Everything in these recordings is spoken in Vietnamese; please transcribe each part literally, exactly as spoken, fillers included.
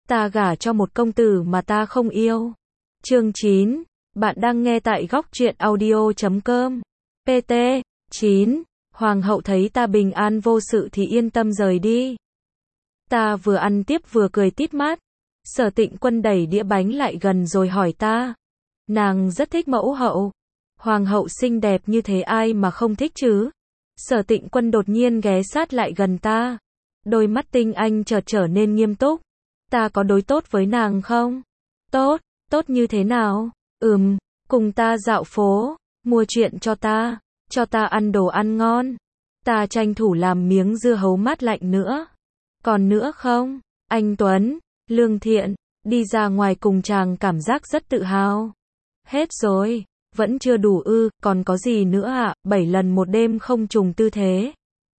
Ta gả cho một công tử mà ta không yêu. Chương chín. Bạn đang nghe tại góc truyện audio chấm com. pê tê. chín. Hoàng hậu thấy ta bình an vô sự thì yên tâm rời đi. Ta vừa ăn tiếp vừa cười tít mắt. Sở Tịnh Quân đẩy đĩa bánh lại gần rồi hỏi ta. Nàng rất thích mẫu hậu. Hoàng hậu xinh đẹp như thế ai mà không thích chứ? Sở Tịnh Quân đột nhiên ghé sát lại gần ta. Đôi mắt tinh anh chợt trở nên nghiêm túc. Ta có đối tốt với nàng không? Tốt, tốt như thế nào? Ừm, cùng ta dạo phố, mua chuyện cho ta, cho ta ăn đồ ăn ngon. Ta tranh thủ làm miếng dưa hấu mát lạnh nữa. Còn nữa không? Anh Tuấn, lương thiện, đi ra ngoài cùng chàng cảm giác rất tự hào. Hết rồi, vẫn chưa đủ ư, còn có gì nữa ạ? À? Bảy lần một đêm không trùng tư thế.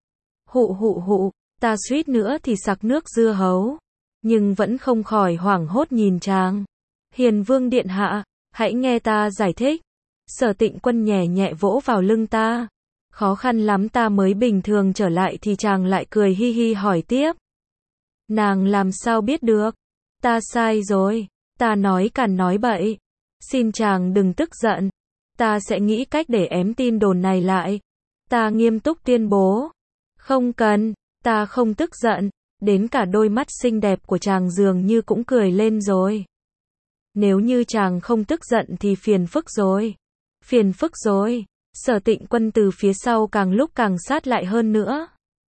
Hụ hụ hụ, ta suýt nữa thì sặc nước dưa hấu. Nhưng vẫn không khỏi hoảng hốt nhìn chàng. Hiền vương điện hạ, hãy nghe ta giải thích. Sở Tịnh Quân nhẹ nhẹ vỗ vào lưng ta. Khó khăn lắm ta mới bình thường trở lại thì chàng lại cười hi hi hỏi tiếp. Nàng làm sao biết được? Ta sai rồi, ta nói càn nói bậy. Xin chàng đừng tức giận. Ta sẽ nghĩ cách để ém tin đồn này lại. Ta nghiêm túc tuyên bố. Không cần, ta không tức giận. Đến cả đôi mắt xinh đẹp của chàng dường như cũng cười lên rồi. Nếu như chàng không tức giận thì phiền phức rồi. Phiền phức rồi. Sở Tịnh Quân từ phía sau càng lúc càng sát lại hơn nữa.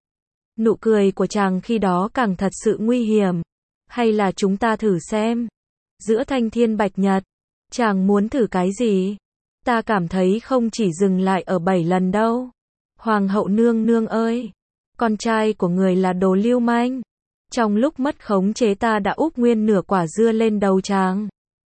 Nụ cười của chàng khi đó càng thật sự nguy hiểm. Hay là chúng ta thử xem. Giữa thanh thiên bạch nhật, chàng muốn thử cái gì? Ta cảm thấy không chỉ dừng lại ở bảy lần đâu. Hoàng hậu nương nương ơi! Con trai của người là đồ lưu manh. Trong lúc mất khống chế ta đã úp nguyên nửa quả dưa lên đầu chàng.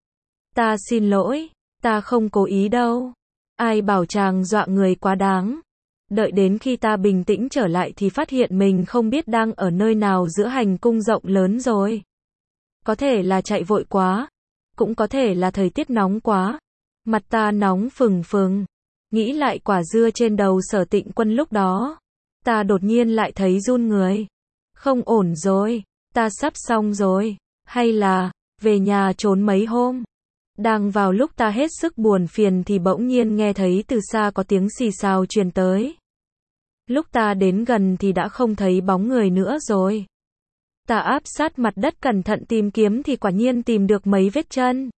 Ta xin lỗi, ta không cố ý đâu. Ai bảo chàng dọa người quá đáng. Đợi đến khi ta bình tĩnh trở lại thì phát hiện mình không biết đang ở nơi nào giữa hành cung rộng lớn rồi. Có thể là chạy vội quá. Cũng có thể là thời tiết nóng quá. Mặt ta nóng phừng phừng. Nghĩ lại quả dưa trên đầu Sở Tịnh Quân lúc đó. Ta đột nhiên lại thấy run người. Không ổn rồi, ta sắp xong rồi. Hay là, về nhà trốn mấy hôm. Đang vào lúc ta hết sức buồn phiền thì bỗng nhiên nghe thấy từ xa có tiếng xì xào truyền tới. Lúc ta đến gần thì đã không thấy bóng người nữa rồi. Ta áp sát mặt đất cẩn thận tìm kiếm thì quả nhiên tìm được mấy vết chân.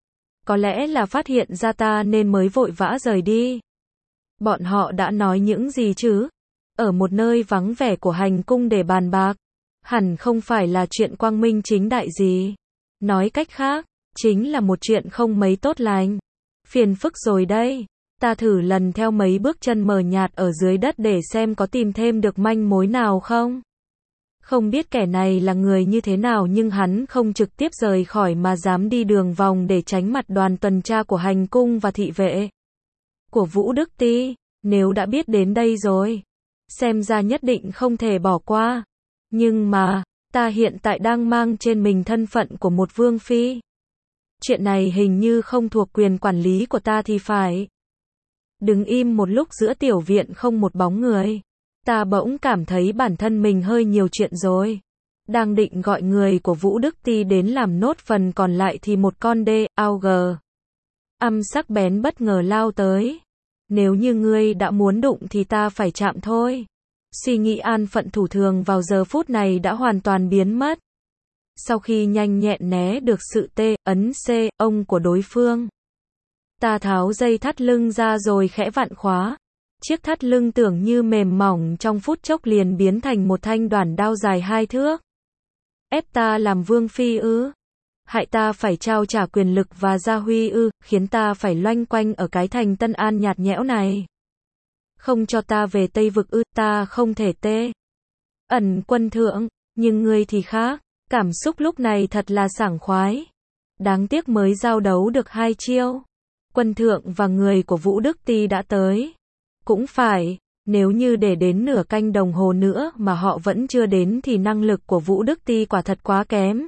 Có lẽ là phát hiện ra ta nên mới vội vã rời đi. Bọn họ đã nói những gì chứ? Ở một nơi vắng vẻ của hành cung để bàn bạc. Hẳn không phải là chuyện quang minh chính đại gì. Nói cách khác, chính là một chuyện không mấy tốt lành. Phiền phức rồi đây. Ta thử lần theo mấy bước chân mờ nhạt ở dưới đất để xem có tìm thêm được manh mối nào không. Không biết kẻ này là người như thế nào nhưng hắn không trực tiếp rời khỏi mà dám đi đường vòng để tránh mặt đoàn tuần tra của hành cung và thị vệ của Vũ Đức Ti. Nếu đã biết đến đây rồi, xem ra nhất định không thể bỏ qua. Nhưng mà, ta hiện tại đang mang trên mình thân phận của một vương phi. Chuyện này hình như không thuộc quyền quản lý của ta thì phải. Đứng im một lúc giữa tiểu viện không một bóng người. Ta bỗng cảm thấy bản thân mình hơi nhiều chuyện rồi. Đang định gọi người của Vũ Đức Ti đến làm nốt phần còn lại thì một con đê, ao gờ. Âm sắc bén bất ngờ lao tới. Nếu như ngươi đã muốn đụng thì ta phải chạm thôi. Suy nghĩ an phận thủ thường vào giờ phút này đã hoàn toàn biến mất. Sau khi nhanh nhẹn né được sự tê, ấn C, ông của đối phương. Ta tháo dây thắt lưng ra rồi khẽ vặn khóa. Chiếc thắt lưng tưởng như mềm mỏng trong phút chốc liền biến thành một thanh đoản đao dài hai thước. Ép ta làm vương phi ư? Hại ta phải trao trả quyền lực và gia huy ư, khiến ta phải loanh quanh ở cái thành Tân An nhạt nhẽo này. Không cho ta về Tây Vực ư, ta không thể tê. Ẩn quân thượng, nhưng ngươi thì khác, cảm xúc lúc này thật là sảng khoái. Đáng tiếc mới giao đấu được hai chiêu. Quân thượng và người của Vũ Đức Ti đã tới. Cũng phải, nếu như để đến nửa canh đồng hồ nữa mà họ vẫn chưa đến thì năng lực của Vũ Đức Ti quả thật quá kém.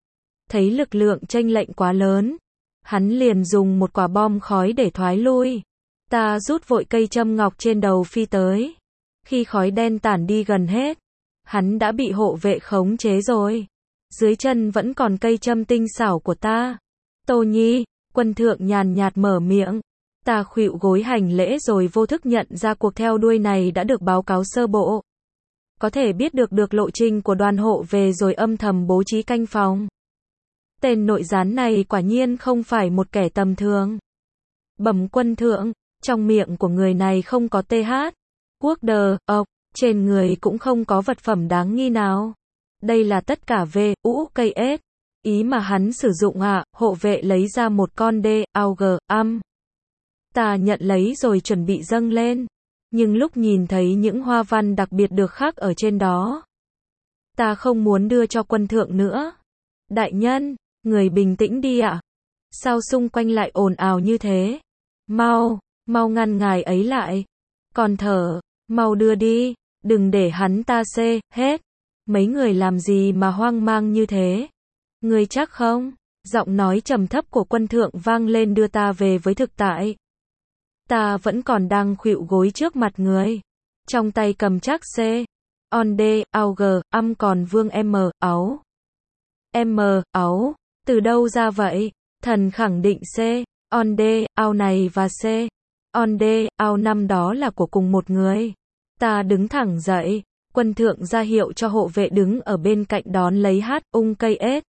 Thấy lực lượng chênh lệch quá lớn, hắn liền dùng một quả bom khói để thoái lui. Ta rút vội cây châm ngọc trên đầu phi tới. Khi khói đen tản đi gần hết, hắn đã bị hộ vệ khống chế rồi. dưới chân vẫn còn cây châm tinh xảo của ta. Tô Nhi, Quân Thượng nhàn nhạt mở miệng. Ta khuỵu gối hành lễ rồi vô thức nhận ra cuộc theo đuôi này đã được báo cáo sơ bộ. Có thể biết được được lộ trình của đoàn hộ về rồi âm thầm bố trí canh phòng. Tên nội gián này quả nhiên không phải một kẻ tầm thường. Bẩm Quân Thượng, trong miệng của người này không có th, quốc đờ, ọc, trên người cũng không có vật phẩm đáng nghi nào. Đây là tất cả v, u, cây s. Ý mà hắn sử dụng ạ, à, hộ vệ lấy ra một con d, ao g, âm. Ta nhận lấy rồi chuẩn bị dâng lên. Nhưng lúc nhìn thấy những hoa văn đặc biệt được khắc ở trên đó, ta không muốn đưa cho Quân Thượng nữa. Đại nhân, người bình tĩnh đi ạ. À? Sao xung quanh lại ồn ào như thế? Mau, mau ngăn ngài ấy lại. Còn thở, mau đưa đi, đừng để hắn ta xê, hết. Mấy người làm gì mà hoang mang như thế? Người chắc không? Giọng nói trầm thấp của Quân Thượng vang lên đưa ta về với thực tại. Ta vẫn còn đang khuỵu gối trước mặt người. Trong tay cầm chắc C. On D, ao G, âm còn vương M, áo. M, áo. Từ đâu ra vậy? Thần khẳng định C. On D, ao này và C. On D, ao năm đó là của cùng một người. Ta đứng thẳng dậy. Quân Thượng ra hiệu cho hộ vệ đứng ở bên cạnh đón lấy hát, ung cây S.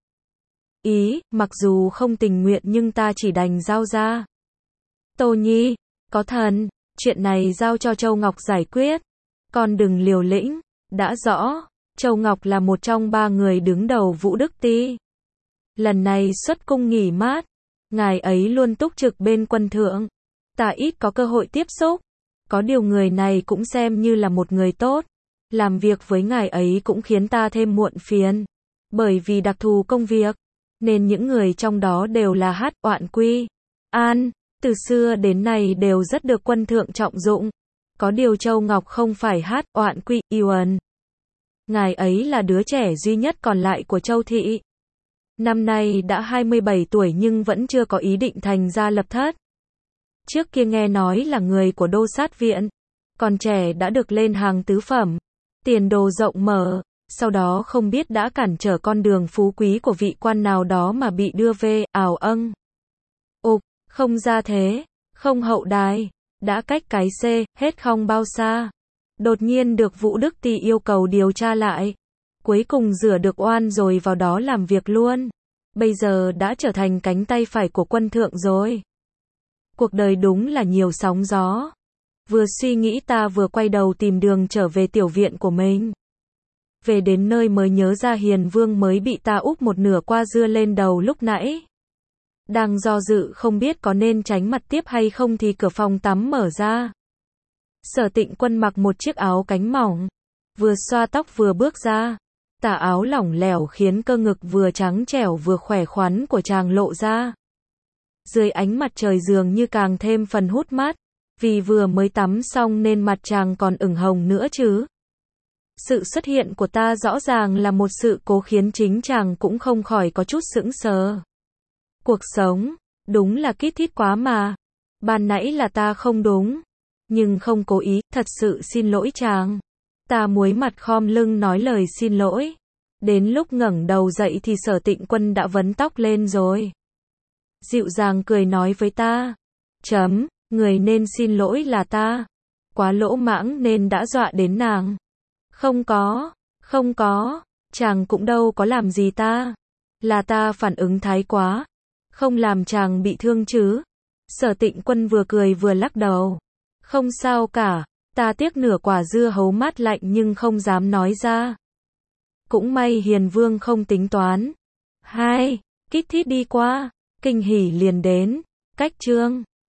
Ý, mặc dù không tình nguyện nhưng ta chỉ đành giao ra. Tô Nhi, có thần, chuyện này giao cho Châu Ngọc giải quyết. Con đừng liều lĩnh, đã rõ, Châu Ngọc là một trong ba người đứng đầu Vũ Đức Ti. Lần này xuất cung nghỉ mát, ngài ấy luôn túc trực bên Quân Thượng. Ta ít có cơ hội tiếp xúc, có điều người này cũng xem như là một người tốt. Làm việc với ngài ấy cũng khiến ta thêm muộn phiền. Bởi vì đặc thù công việc, nên những người trong đó đều là hát, oạn quy, an, từ xưa đến nay đều rất được Quân Thượng trọng dụng. Có điều Châu Ngọc không phải hát, oạn quy, Yuan. Ngài ấy là đứa trẻ duy nhất còn lại của Châu Thị. Năm nay đã hai mươi bảy tuổi nhưng vẫn chưa có ý định thành gia lập thất. Trước kia nghe nói là người của Đô Sát Viện, còn trẻ đã được lên hàng tứ phẩm, tiền đồ rộng mở, sau đó không biết đã cản trở con đường phú quý của vị quan nào đó mà bị đưa về, ảo âng. Ục, không ra thế, không hậu đài, đã cách cái C, hết không bao xa. Đột nhiên được Vũ Đức Ti yêu cầu điều tra lại. Cuối cùng rửa được oan rồi vào đó làm việc luôn. Bây giờ đã trở thành cánh tay phải của Quân Thượng rồi. Cuộc đời đúng là nhiều sóng gió. Vừa suy nghĩ ta vừa quay đầu tìm đường trở về tiểu viện của mình. Về đến nơi mới nhớ ra Hiền Vương mới bị ta úp một nửa qua dưa lên đầu lúc nãy. Đang do dự không biết có nên tránh mặt tiếp hay không thì cửa phòng tắm mở ra. Sở Tịnh Quân mặc một chiếc áo cánh mỏng, vừa xoa tóc vừa bước ra. Tà áo lỏng lẻo khiến cơ ngực vừa trắng trẻo vừa khỏe khoắn của chàng lộ ra. Dưới ánh mặt trời dường như càng thêm phần hút mắt, vì vừa mới tắm xong nên mặt chàng còn ửng hồng nữa chứ. Sự xuất hiện của ta rõ ràng là một sự cố khiến chính chàng cũng không khỏi có chút sững sờ. Cuộc sống, đúng là kít thít quá mà. Ban nãy là ta không đúng, nhưng không cố ý, thật sự xin lỗi chàng. Ta muối mặt khom lưng nói lời xin lỗi. Đến lúc ngẩng đầu dậy thì Sở Tịnh Quân đã vấn tóc lên rồi. Dịu dàng cười nói với ta. Chấm, người nên xin lỗi là ta. Quá lỗ mãng nên đã dọa đến nàng. Không có, không có, chàng cũng đâu có làm gì ta. Là ta phản ứng thái quá. Không làm chàng bị thương chứ. Sở Tịnh Quân vừa cười vừa lắc đầu. Không sao cả. Ta tiếc nửa quả dưa hấu mát lạnh nhưng không dám nói ra. Cũng may Hiền Vương không tính toán. Hai, kít thít đi qua, kinh hỉ liền đến. Cách chương